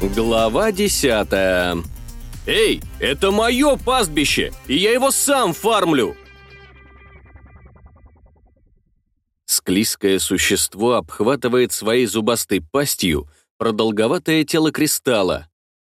Глава 10. «Эй, это мое пастбище, и я его сам фармлю!» Склизкое существо обхватывает своей зубастой пастью продолговатое тело кристалла.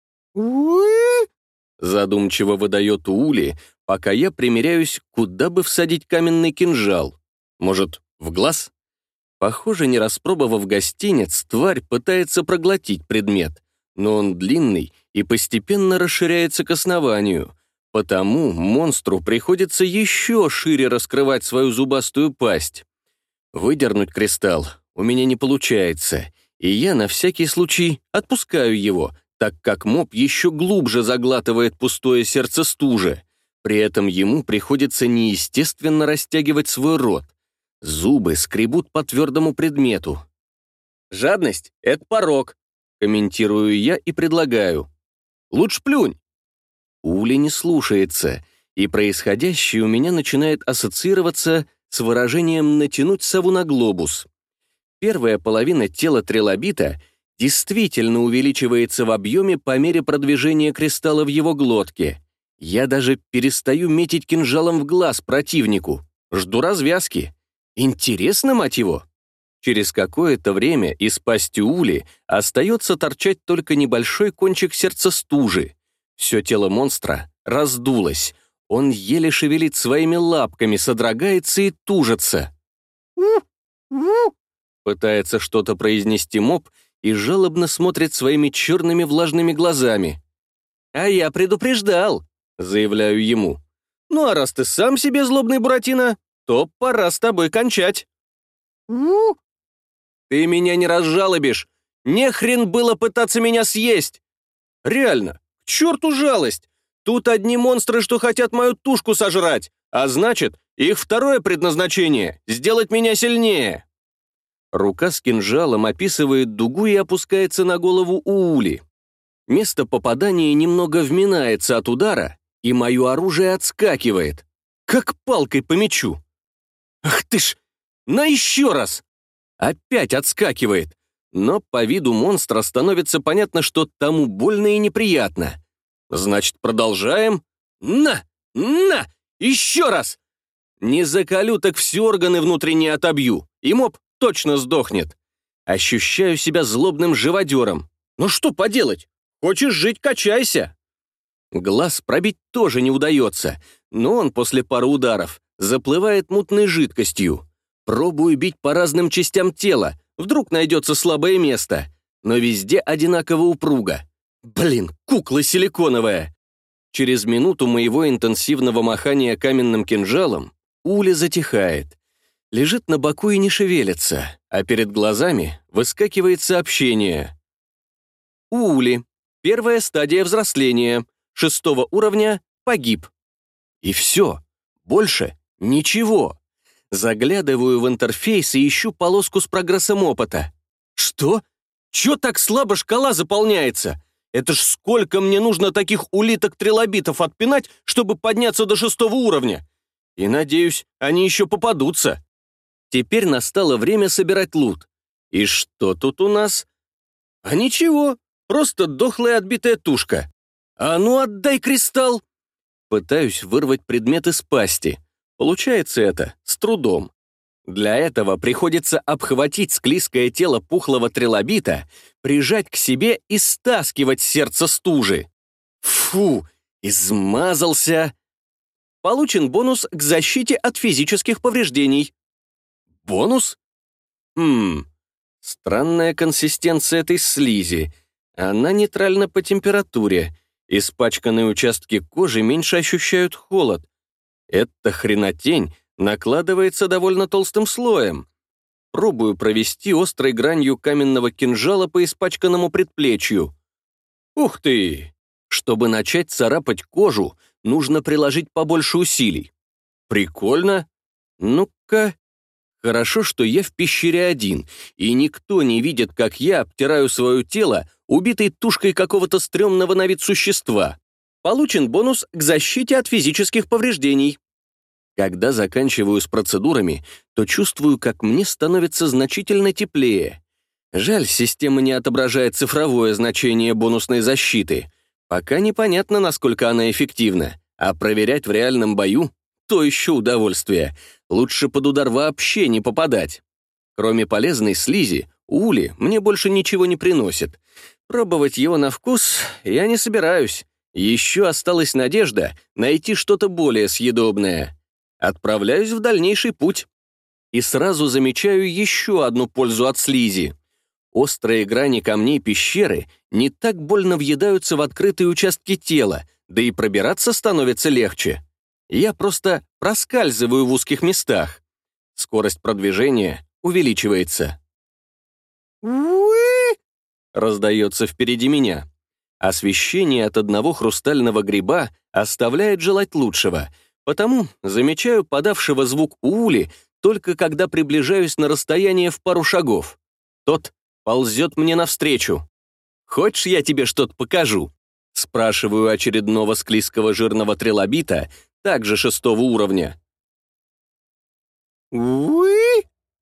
Задумчиво выдает Уули, пока я примеряюсь, куда бы всадить каменный кинжал. Может, в глаз? Похоже, не распробовав гостиниц, тварь пытается проглотить предмет, но он длинный и постепенно расширяется к основанию, потому монстру приходится еще шире раскрывать свою зубастую пасть. Выдернуть кристалл у меня не получается, и я на всякий случай отпускаю его, так как моб еще глубже заглатывает пустое сердце стужи. При этом ему приходится неестественно растягивать свой рот. Зубы скребут по твердому предмету. «Жадность — это порок», — комментирую я и предлагаю. «Лучше плюнь». Ули не слушается, и происходящее у меня начинает ассоциироваться с выражением «натянуть сову на глобус». Первая половина тела трилобита действительно увеличивается в объеме по мере продвижения кристалла в его глотке. Я даже перестаю метить кинжалом в глаз противнику. Жду развязки. Интересно, мать его. Через какое-то время из пасти Ули остается торчать только небольшой кончик сердца стужи. Все тело монстра раздулось. Он еле шевелит своими лапками, содрогается и тужится. Пытается что-то произнести моб и жалобно смотрит своими черными влажными глазами. «А я предупреждал», — заявляю ему. «Ну а раз ты сам себе злобный Буратино, то пора с тобой кончать». «Ты меня не разжалобишь! Не хрен было пытаться меня съесть!» «Реально, к черту жалость! Тут одни монстры, что хотят мою тушку сожрать, а значит, их второе предназначение — сделать меня сильнее». Рука с кинжалом описывает дугу и опускается на голову Уули. Место попадания немного вминается от удара, и мое оружие отскакивает, как палкой по мячу. «Ах ты ж! На еще раз!» Опять отскакивает, но по виду монстра становится понятно, что тому больно и неприятно. Значит, продолжаем. На! Еще раз! Не заколю, так все органы внутренние отобью, и моб точно сдохнет. Ощущаю себя злобным живодером. Ну что поделать? Хочешь жить — качайся. Глаз пробить тоже не удается, но он после пары ударов заплывает мутной жидкостью. Пробую бить по разным частям тела, вдруг найдется слабое место, но везде одинаково упруго. Блин, кукла силиконовая. Через минуту моего интенсивного махания каменным кинжалом Уля затихает. Лежит на боку и не шевелится, а перед глазами выскакивает сообщение. Ули. Первая стадия взросления. 6 уровня. Погиб. И все. Больше ничего. Заглядываю в интерфейс и ищу полоску с прогрессом опыта. Что? Чё так слабо шкала заполняется? Это ж сколько мне нужно таких улиток-трилобитов отпинать, чтобы подняться до 6 уровня? И, надеюсь, они еще попадутся. Теперь настало время собирать лут. И что тут у нас? А ничего, просто дохлая отбитая тушка. А ну отдай кристалл! Пытаюсь вырвать предмет из пасти. Получается это с трудом. Для этого приходится обхватить склизкое тело пухлого трилобита, прижать к себе и стаскивать сердце стужи. Фу, измазался. Получен бонус к защите от физических повреждений. Бонус? Странная консистенция этой слизи. Она нейтральна по температуре. Испачканные участки кожи меньше ощущают холод. Эта хренотень накладывается довольно толстым слоем. Пробую провести острой гранью каменного кинжала по испачканному предплечью. Ух ты! Чтобы начать царапать кожу, нужно приложить побольше усилий. Прикольно. Ну-ка. Хорошо, что я в пещере один, и никто не видит, как я обтираю свое тело убитой тушкой какого-то стрёмного на вид существа. Получен бонус к защите от физических повреждений. Когда заканчиваю с процедурами, то чувствую, как мне становится значительно теплее. Жаль, система не отображает цифровое значение бонусной защиты. Пока непонятно, насколько она эффективна, а проверять в реальном бою — то еще удовольствие. Лучше под удар вообще не попадать. Кроме полезной слизи, ули мне больше ничего не приносит. Пробовать его на вкус я не собираюсь. Еще осталась надежда найти что-то более съедобное. Отправляюсь в дальнейший путь. И сразу замечаю еще одну пользу от слизи. Острые грани камней пещеры не так больно въедаются в открытые участки тела, да и пробираться становится легче. Я просто проскальзываю в узких местах. Скорость продвижения увеличивается. «Уи!» — раздается впереди меня. Освещение от одного хрустального гриба оставляет желать лучшего, потому замечаю подавшего звук уули только когда приближаюсь на расстояние в пару шагов. Тот ползет мне навстречу. «Хочешь, я тебе что-то покажу?» Спрашиваю очередного склизкого жирного трилобита, также 6-го уровня. «Уи!»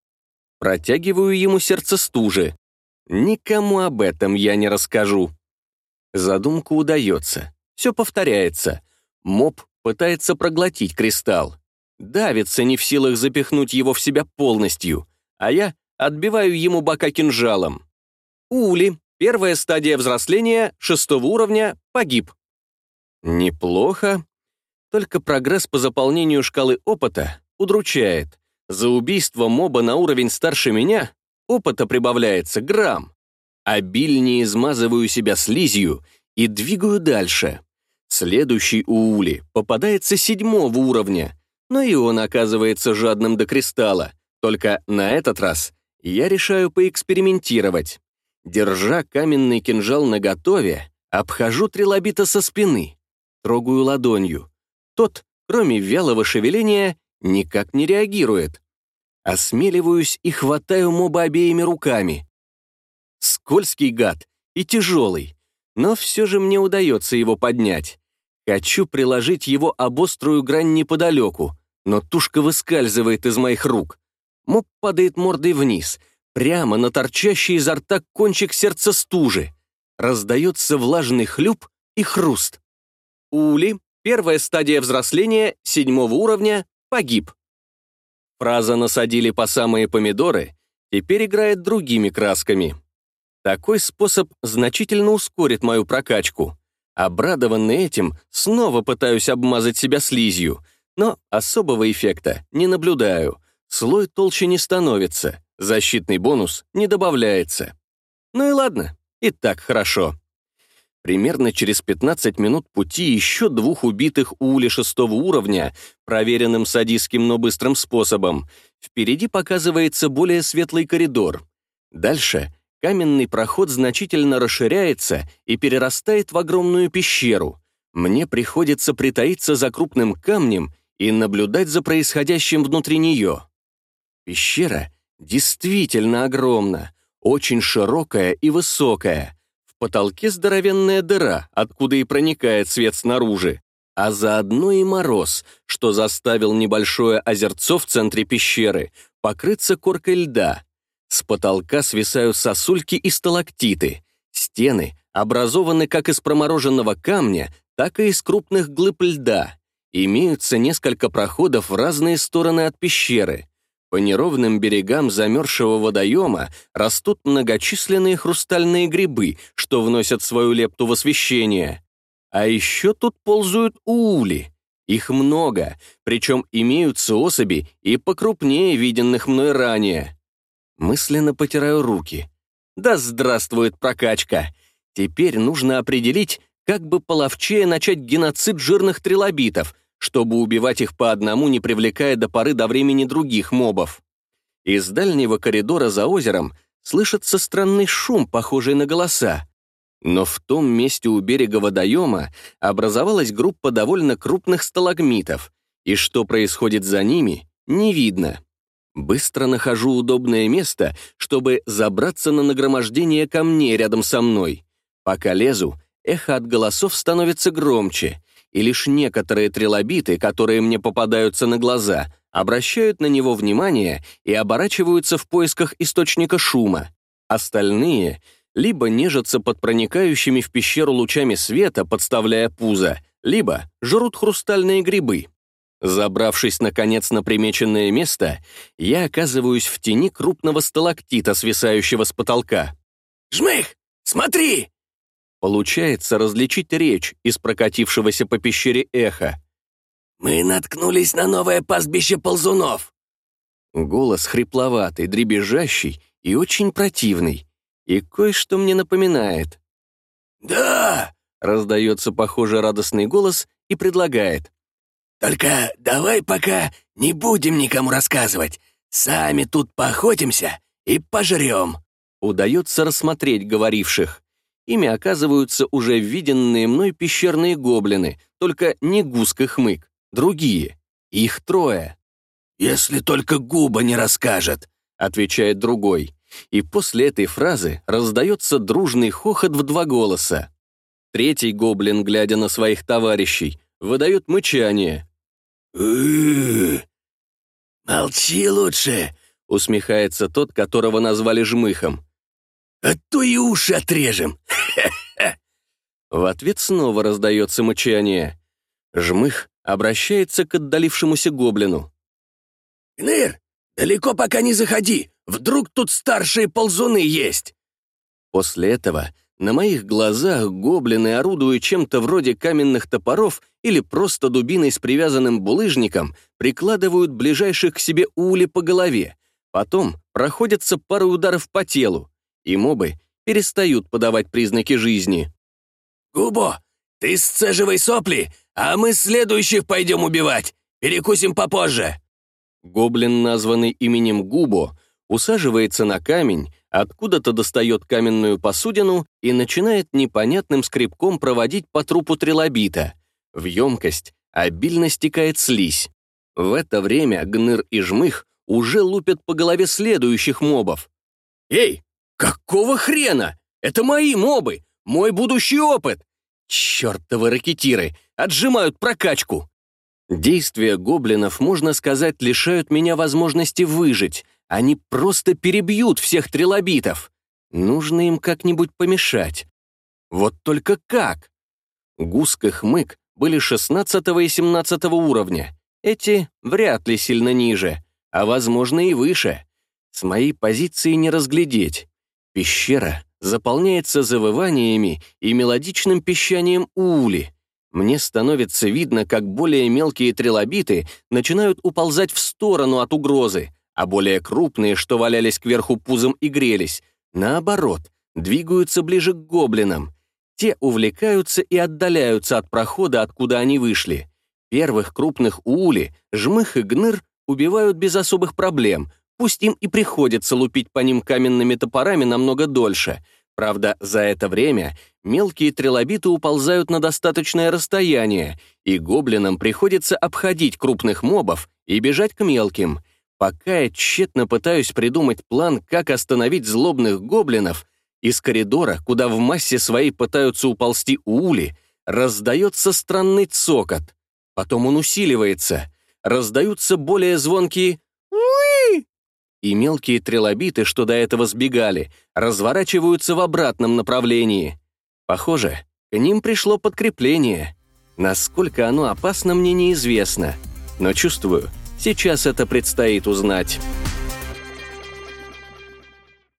Протягиваю ему сердце стужи. Никому об этом я не расскажу. Задумка удается. Все повторяется. Моб пытается проглотить кристалл. Давится, не в силах запихнуть его в себя полностью, а я отбиваю ему бока кинжалом. Ули, первая стадия взросления, 6-го уровня, погиб. Неплохо. Только прогресс по заполнению шкалы опыта удручает. За убийство моба на уровень старше меня опыта прибавляется грамм. Обильнее измазываю себя слизью и двигаю дальше. Следующий уули попадается 7-го уровня, но и он оказывается жадным до кристалла. Только на этот раз я решаю поэкспериментировать. Держа каменный кинжал наготове, обхожу трилобита со спины, трогаю ладонью. Тот, кроме вялого шевеления, никак не реагирует. Осмеливаюсь и хватаю моба обеими руками. Скользкий гад и тяжелый, но все же мне удается его поднять. Хочу приложить его об острую грань неподалеку, но тушка выскальзывает из моих рук. Моб падает мордой вниз, прямо на торчащий изо рта кончик сердца стужи. Раздается влажный хлюп и хруст. Ули, первая стадия взросления, 7-го уровня, погиб. Фраза «насадили по самые помидоры» теперь играет другими красками. Такой способ значительно ускорит мою прокачку. Обрадованный этим, снова пытаюсь обмазать себя слизью, но особого эффекта не наблюдаю. Слой толще не становится, защитный бонус не добавляется. Ну и ладно, и так хорошо. Примерно через 15 минут пути еще 2 убитых ули 6-го уровня, проверенным садистским, но быстрым способом. Впереди показывается более светлый коридор. Дальше каменный проход значительно расширяется и перерастает в огромную пещеру. Мне приходится притаиться за крупным камнем и наблюдать за происходящим внутри нее. Пещера действительно огромна, очень широкая и высокая. В потолке здоровенная дыра, откуда и проникает свет снаружи, а заодно и мороз, что заставил небольшое озерцо в центре пещеры покрыться коркой льда. С потолка свисают сосульки и сталактиты. Стены образованы как из промороженного камня, так и из крупных глыб льда. Имеются несколько проходов в разные стороны от пещеры. По неровным берегам замерзшего водоема растут многочисленные хрустальные грибы, что вносят свою лепту в освещение. А еще тут ползают уули. Их много, причем имеются особи и покрупнее виденных мной ранее. Мысленно потираю руки. Да здравствует прокачка! Теперь нужно определить, как бы половчее начать геноцид жирных трилобитов, чтобы убивать их по одному, не привлекая до поры до времени других мобов. Из дальнего коридора за озером слышится странный шум, похожий на голоса. Но в том месте у берега водоема образовалась группа довольно крупных сталагмитов, и что происходит за ними, не видно. Быстро нахожу удобное место, чтобы забраться на нагромождение камней рядом со мной. Пока лезу, эхо от голосов становится громче, и лишь некоторые трилобиты, которые мне попадаются на глаза, обращают на него внимание и оборачиваются в поисках источника шума. Остальные либо нежатся под проникающими в пещеру лучами света, подставляя пузо, либо жрут хрустальные грибы. Забравшись, наконец, на примеченное место, я оказываюсь в тени крупного сталактита, свисающего с потолка. «Жмых, смотри!» Получается различить речь из прокатившегося по пещере эха. «Мы наткнулись на новое пастбище ползунов!» Голос хрипловатый, дребезжащий и очень противный. И кое-что мне напоминает. «Да!» — раздается, похоже, радостный голос и предлагает. «Только давай пока не будем никому рассказывать. Сами тут поохотимся и пожрем». Удается рассмотреть говоривших. Ими оказываются уже виденные мной пещерные гоблины, только не Гуск и Хмык, другие. Их 3. «Если только Губа не расскажет», — отвечает другой. И после этой фразы раздается дружный хохот в 2 голоса. 3 гоблин, глядя на своих товарищей, выдает мычание. «Молчи лучше», — усмехается тот, которого назвали Жмыхом. «А то и уши отрежем». В ответ снова раздается мычание. Жмых обращается к отдалившемуся гоблину. «Гныр, далеко пока не заходи, вдруг тут старшие ползуны есть». После этого на моих глазах гоблины, орудуя чем-то вроде каменных топоров или просто дубиной с привязанным булыжником, прикладывают ближайших к себе ули по голове, потом проходятся парой ударов по телу, и мобы перестают подавать признаки жизни. «Губо, ты сцеживай сопли, а мы следующих пойдем убивать, перекусим попозже». Гоблин, названный именем Губо, усаживается на камень, откуда-то достает каменную посудину и начинает непонятным скребком проводить по трупу трилобита. В емкость обильно стекает слизь. В это время Гныр и Жмых уже лупят по голове следующих мобов. «Эй, какого хрена? Это мои мобы, мой будущий опыт! Чертовы ракетиры, отжимают прокачку!» Действия гоблинов, можно сказать, лишают меня возможности выжить. Они просто перебьют всех трилобитов. Нужно им как-нибудь помешать. Вот только как? Гуск и Хмык были 16 и 17 уровня. Эти вряд ли сильно ниже, а, возможно, и выше. С моей позиции не разглядеть. Пещера заполняется завываниями и мелодичным пищанием ули. Мне становится видно, как более мелкие трилобиты начинают уползать в сторону от угрозы, а более крупные, что валялись кверху пузом и грелись, наоборот, двигаются ближе к гоблинам. Те увлекаются и отдаляются от прохода, откуда они вышли. Первых крупных уули Жмых и Гныр убивают без особых проблем, пусть им и приходится лупить по ним каменными топорами намного дольше. Правда, за это время мелкие трилобиты уползают на достаточное расстояние, и гоблинам приходится обходить крупных мобов и бежать к мелким. Пока я тщетно пытаюсь придумать план, как остановить злобных гоблинов, из коридора, куда в массе своей пытаются уползти уули, раздается странный цокот. Потом он усиливается. Раздаются более звонкие «уи», и мелкие трилобиты, что до этого сбегали, разворачиваются в обратном направлении. Похоже, к ним пришло подкрепление. Насколько оно опасно, мне неизвестно. Но чувствую, сейчас это предстоит узнать.